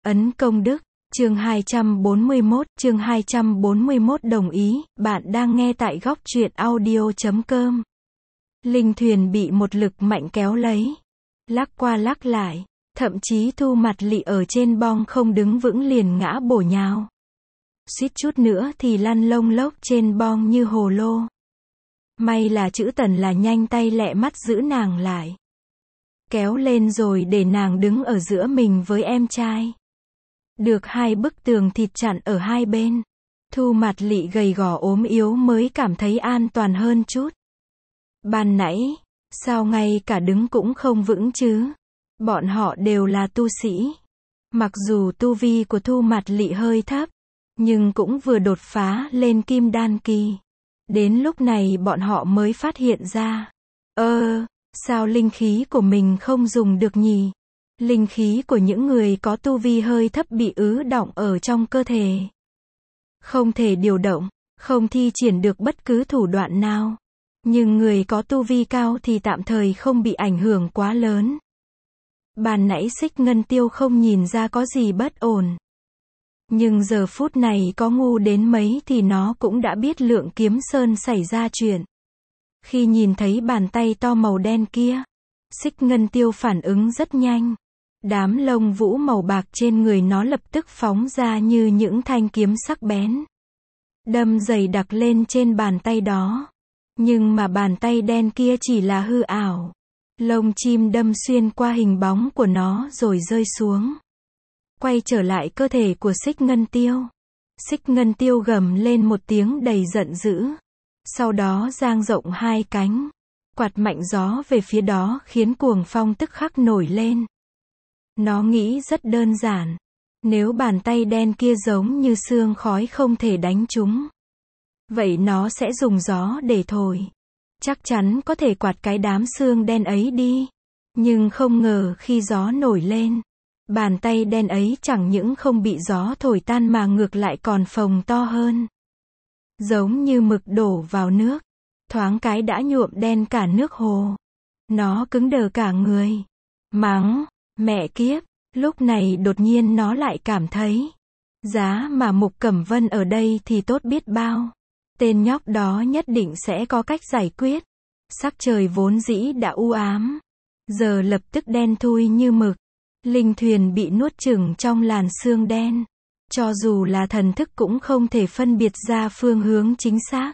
Ấn công đức, chương 241 đồng ý, bạn đang nghe tại góc truyện audio.com. Linh thuyền bị một lực mạnh kéo lấy, lắc qua lắc lại, thậm chí Thu Mặt Lị ở trên bong không đứng vững liền ngã bổ nhào. Suýt chút nữa thì lăn lông lốc trên bong như hồ lô. May là chữ Tần là nhanh tay lẹ mắt giữ nàng lại. Kéo lên rồi để nàng đứng ở giữa mình với em trai. Được hai bức tường thịt chặn ở hai bên. Thu Mặt Lị gầy gò ốm yếu mới cảm thấy an toàn hơn chút. Ban nãy, sao ngay cả đứng cũng không vững chứ? Bọn họ đều là tu sĩ. Mặc dù tu vi của Thu Mặt Lị hơi thấp, nhưng cũng vừa đột phá lên kim đan kỳ. Đến lúc này bọn họ mới phát hiện ra. Sao linh khí của mình không dùng được nhỉ? Linh khí của những người có tu vi hơi thấp bị ứ đọng ở trong cơ thể. Không thể điều động, không thi triển được bất cứ thủ đoạn nào. Nhưng người có tu vi cao thì tạm thời không bị ảnh hưởng quá lớn. Ban nãy Xích Ngân Tiêu không nhìn ra có gì bất ổn. Nhưng giờ phút này có ngu đến mấy thì nó cũng đã biết Lượng Kiếm Sơn xảy ra chuyện. Khi nhìn thấy bàn tay to màu đen kia, Xích Ngân Tiêu phản ứng rất nhanh. Đám lông vũ màu bạc trên người nó lập tức phóng ra như những thanh kiếm sắc bén. Đâm dày đặc lên trên bàn tay đó. Nhưng mà bàn tay đen kia chỉ là hư ảo. Lông chim đâm xuyên qua hình bóng của nó rồi rơi xuống. Quay trở lại cơ thể của Xích Ngân Tiêu. Xích Ngân Tiêu gầm lên một tiếng đầy giận dữ. Sau đó dang rộng hai cánh. Quạt mạnh gió về phía đó khiến cuồng phong tức khắc nổi lên. Nó nghĩ rất đơn giản. Nếu bàn tay đen kia giống như sương khói không thể đánh chúng, vậy nó sẽ dùng gió để thổi. Chắc chắn có thể quạt cái đám sương đen ấy đi. Nhưng không ngờ khi gió nổi lên, bàn tay đen ấy chẳng những không bị gió thổi tan mà ngược lại còn phồng to hơn. Giống như mực đổ vào nước. Thoáng cái đã nhuộm đen cả nước hồ. Nó cứng đờ cả người. Mắng, mẹ kiếp. Lúc này đột nhiên nó lại cảm thấy, giá mà Mục Cẩm Vân ở đây thì tốt biết bao. Tên nhóc đó nhất định sẽ có cách giải quyết. Sắc trời vốn dĩ đã u ám, giờ lập tức đen thui như mực. Linh thuyền bị nuốt chửng trong làn sương đen. Cho dù là thần thức cũng không thể phân biệt ra phương hướng chính xác.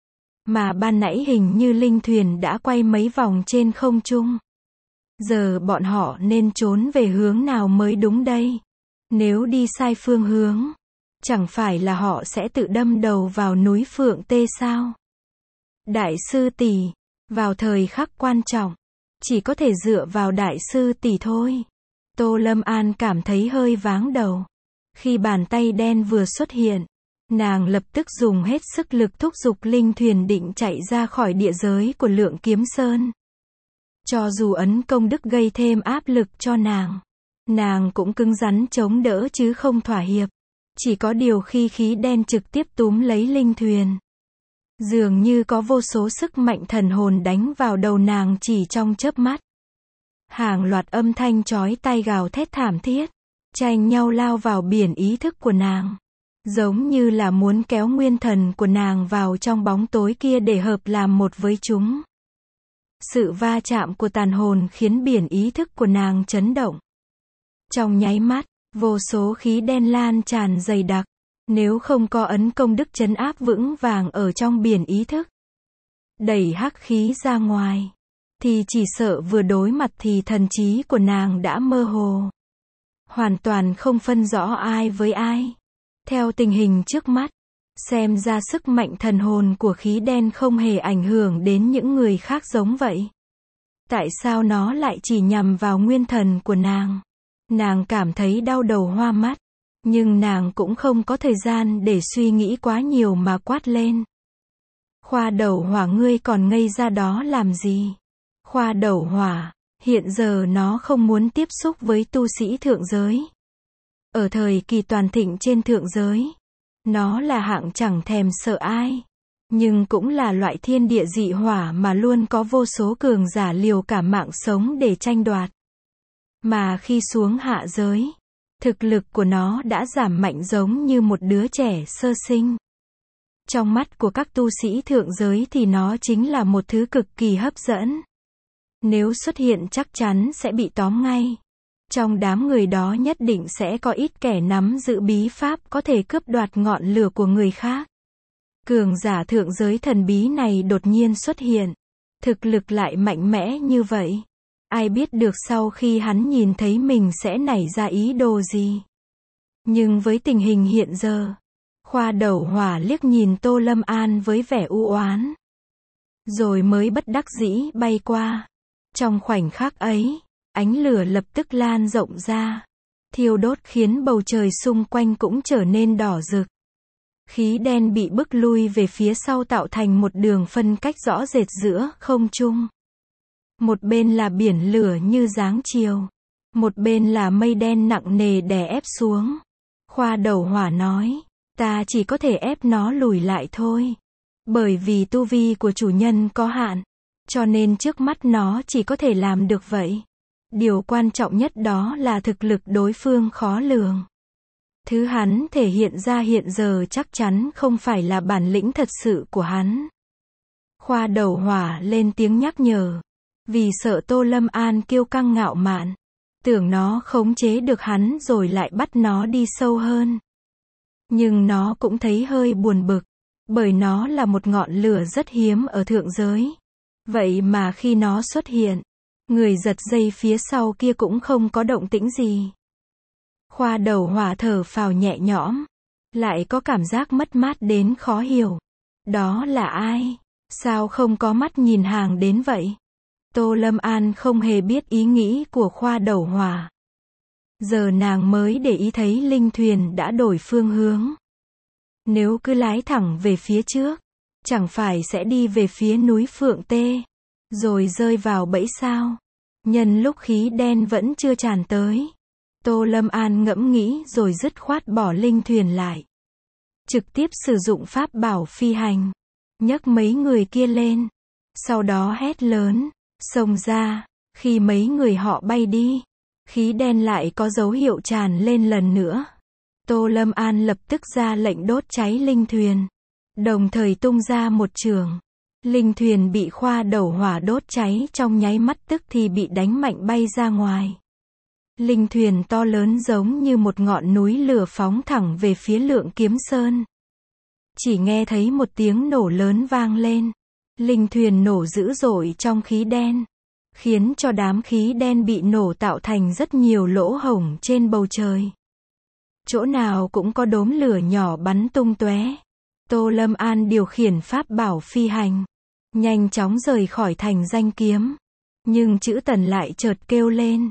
Mà ban nãy hình như linh thuyền đã quay mấy vòng trên không trung. Giờ bọn họ nên trốn về hướng nào mới đúng đây? Nếu đi sai phương hướng, chẳng phải là họ sẽ tự đâm đầu vào núi Phượng Tê sao? Đại sư tỷ, vào thời khắc quan trọng, chỉ có thể dựa vào đại sư tỷ thôi. Tô Lâm An cảm thấy hơi váng đầu. Khi bàn tay đen vừa xuất hiện, nàng lập tức dùng hết sức lực thúc giục linh thuyền định chạy ra khỏi địa giới của Lượng Kiếm Sơn. Cho dù ấn công đức gây thêm áp lực cho nàng cũng cứng rắn chống đỡ chứ không thỏa hiệp. Chỉ có điều khi khí đen trực tiếp túm lấy linh thuyền, dường như có vô số sức mạnh thần hồn đánh vào đầu nàng chỉ trong chớp mắt. Hàng loạt âm thanh chói tai gào thét thảm thiết, tranh nhau lao vào biển ý thức của nàng. Giống như là muốn kéo nguyên thần của nàng vào trong bóng tối kia để hợp làm một với chúng. Sự va chạm của tàn hồn khiến biển ý thức của nàng chấn động. Trong nháy mắt, vô số khí đen lan tràn dày đặc. Nếu không có ấn công đức trấn áp vững vàng ở trong biển ý thức, đẩy hắc khí ra ngoài, thì chỉ sợ vừa đối mặt thì thần trí của nàng đã mơ hồ. Hoàn toàn không phân rõ ai với ai. Theo tình hình trước mắt, xem ra sức mạnh thần hồn của khí đen không hề ảnh hưởng đến những người khác giống vậy. Tại sao nó lại chỉ nhằm vào nguyên thần của nàng? Nàng cảm thấy đau đầu hoa mắt. Nhưng nàng cũng không có thời gian để suy nghĩ quá nhiều mà quát lên. Khoa Đầu Hỏa, ngươi còn ngây ra đó làm gì? Khoa Đầu Hỏa, hiện giờ nó không muốn tiếp xúc với tu sĩ thượng giới. Ở thời kỳ toàn thịnh trên thượng giới, nó là hạng chẳng thèm sợ ai. Nhưng cũng là loại thiên địa dị hỏa mà luôn có vô số cường giả liều cả mạng sống để tranh đoạt. Mà khi xuống hạ giới, Thực lực của nó đã giảm mạnh giống như một đứa trẻ sơ sinh. Trong mắt của các tu sĩ thượng giới thì nó chính là một thứ cực kỳ hấp dẫn. Nếu xuất hiện chắc chắn sẽ bị tóm ngay. Trong đám người đó nhất định sẽ có ít kẻ nắm giữ bí pháp có thể cướp đoạt ngọn lửa của người khác. Cường giả thượng giới thần bí này đột nhiên xuất hiện. Thực lực lại mạnh mẽ như vậy. Ai biết được sau khi hắn nhìn thấy mình sẽ nảy ra ý đồ gì. Nhưng với tình hình hiện giờ, Khoa Đầu Hỏa liếc nhìn Tô Lâm An với vẻ u oán. Rồi mới bất đắc dĩ bay qua. Trong khoảnh khắc ấy, ánh lửa lập tức lan rộng ra. Thiêu đốt khiến bầu trời xung quanh cũng trở nên đỏ rực. Khí đen bị bức lui về phía sau tạo thành một đường phân cách rõ rệt giữa không trung. Một bên là biển lửa như dáng chiều. Một bên là mây đen nặng nề đè ép xuống. Khoa Đầu Hỏa nói, ta chỉ có thể ép nó lùi lại thôi. Bởi vì tu vi của chủ nhân có hạn. Cho nên trước mắt nó chỉ có thể làm được vậy. Điều quan trọng nhất đó là thực lực đối phương khó lường. Thứ hắn thể hiện ra hiện giờ chắc chắn không phải là bản lĩnh thật sự của hắn. Khoa Đầu Hỏa lên tiếng nhắc nhở. Vì sợ Tô Lâm An kiêu căng ngạo mạn. Tưởng nó khống chế được hắn rồi lại bắt nó đi sâu hơn. Nhưng nó cũng thấy hơi buồn bực. Bởi nó là một ngọn lửa rất hiếm ở thượng giới. Vậy mà khi nó xuất hiện, người giật dây phía sau kia cũng không có động tĩnh gì. Khoa Đầu Hỏa thở phào nhẹ nhõm. Lại có cảm giác mất mát đến khó hiểu. Đó là ai? Sao không có mắt nhìn hàng đến vậy? Tô Lâm An không hề biết ý nghĩ của Khoa Đầu Hỏa. Giờ nàng mới để ý thấy linh thuyền đã đổi phương hướng. Nếu cứ lái thẳng về phía trước, chẳng phải sẽ đi về phía núi Phượng Tê, rồi rơi vào bẫy sao? Nhân lúc khí đen vẫn chưa tràn tới, Tô Lâm An ngẫm nghĩ rồi dứt khoát bỏ linh thuyền lại. Trực tiếp sử dụng pháp bảo phi hành, nhấc mấy người kia lên, sau đó hét lớn, xông ra. Khi mấy người họ bay đi, khí đen lại có dấu hiệu tràn lên lần nữa. Tô Lâm An lập tức ra lệnh đốt cháy linh thuyền, đồng thời tung ra một chưởng. Linh thuyền bị Khoa Đầu Hỏa đốt cháy trong nháy mắt tức thì bị đánh mạnh bay ra ngoài. Linh thuyền to lớn giống như một ngọn núi lửa phóng thẳng về phía Lượng Kiếm Sơn. Chỉ nghe thấy một tiếng nổ lớn vang lên. Linh thuyền nổ dữ dội trong khí đen, khiến cho đám khí đen bị nổ tạo thành rất nhiều lỗ hổng trên bầu trời. Chỗ nào cũng có đốm lửa nhỏ bắn tung tóe. Tô Lâm An điều khiển pháp bảo phi hành, nhanh chóng rời khỏi thành Danh Kiếm. Nhưng Trữ Tần lại chợt kêu lên.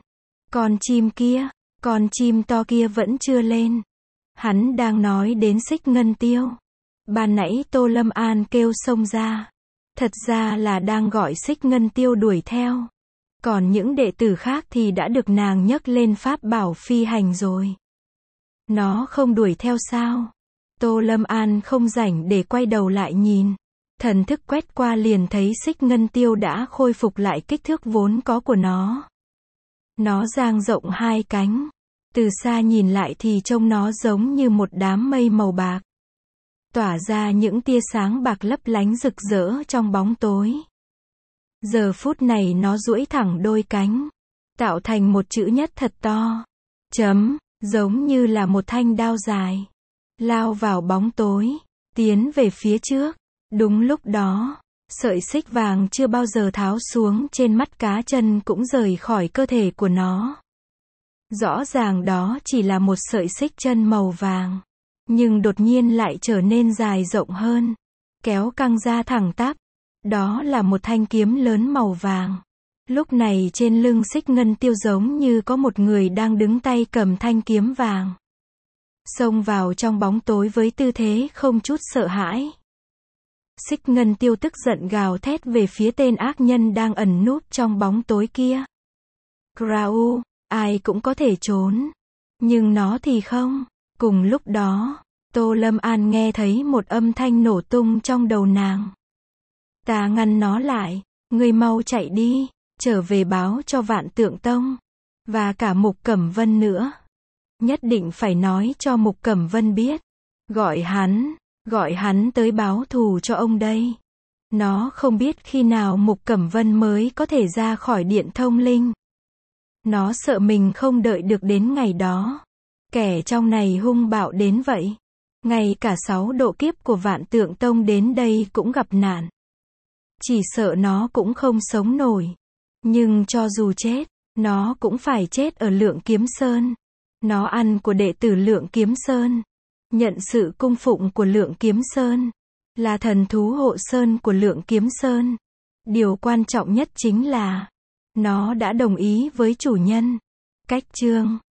Con chim to kia vẫn chưa lên. Hắn đang nói đến Xích Ngân Tiêu. Ban nãy Tô Lâm An kêu xông ra. Thật ra là đang gọi Xích Ngân Tiêu đuổi theo. Còn những đệ tử khác thì đã được nàng nhấc lên pháp bảo phi hành rồi. Nó không đuổi theo sao? Tô Lâm An không rảnh để quay đầu lại nhìn. Thần thức quét qua liền thấy Xích Ngân Tiêu đã khôi phục lại kích thước vốn có của nó. Nó dang rộng hai cánh. Từ xa nhìn lại thì trông nó giống như một đám mây màu bạc, tỏa ra những tia sáng bạc lấp lánh rực rỡ trong bóng tối. Giờ phút này nó duỗi thẳng đôi cánh, tạo thành một chữ nhất thật to. Chấm, giống như là một thanh đao dài. Lao vào bóng tối, tiến về phía trước. Đúng lúc đó, sợi xích vàng chưa bao giờ tháo xuống trên mắt cá chân cũng rời khỏi cơ thể của nó. Rõ ràng đó chỉ là một sợi xích chân màu vàng, nhưng đột nhiên lại trở nên dài rộng hơn, kéo căng ra thẳng tắp. Đó là một thanh kiếm lớn màu vàng. Lúc này trên lưng Xích Ngân Tiêu giống như có một người đang đứng tay cầm thanh kiếm vàng, xông vào trong bóng tối với tư thế không chút sợ hãi. Xích Ngân Tiêu tức giận gào thét về phía tên ác nhân đang ẩn núp trong bóng tối kia. Krau, ai cũng có thể trốn, nhưng nó thì không. Cùng lúc đó, Tô Lâm An nghe thấy một âm thanh nổ tung trong đầu nàng. Ta ngăn nó lại, ngươi mau chạy đi, trở về báo cho Vạn Tượng Tông, và cả Mục Cẩm Vân nữa. Nhất định phải nói cho Mục Cẩm Vân biết. Gọi hắn tới báo thù cho ông đây. Nó không biết khi nào Mục Cẩm Vân mới có thể ra khỏi điện thông linh. Nó sợ mình không đợi được đến ngày đó. Kẻ trong này hung bạo đến vậy. Ngay cả 6 độ kiếp của Vạn Tượng Tông đến đây cũng gặp nạn. Chỉ sợ nó cũng không sống nổi. Nhưng cho dù chết, nó cũng phải chết ở Lượng Kiếm Sơn. Nó ăn của đệ tử Lượng Kiếm Sơn. Nhận sự cung phụng của Lượng Kiếm Sơn. Là thần thú hộ sơn của Lượng Kiếm Sơn. Điều quan trọng nhất chính là nó đã đồng ý với chủ nhân. Cách chương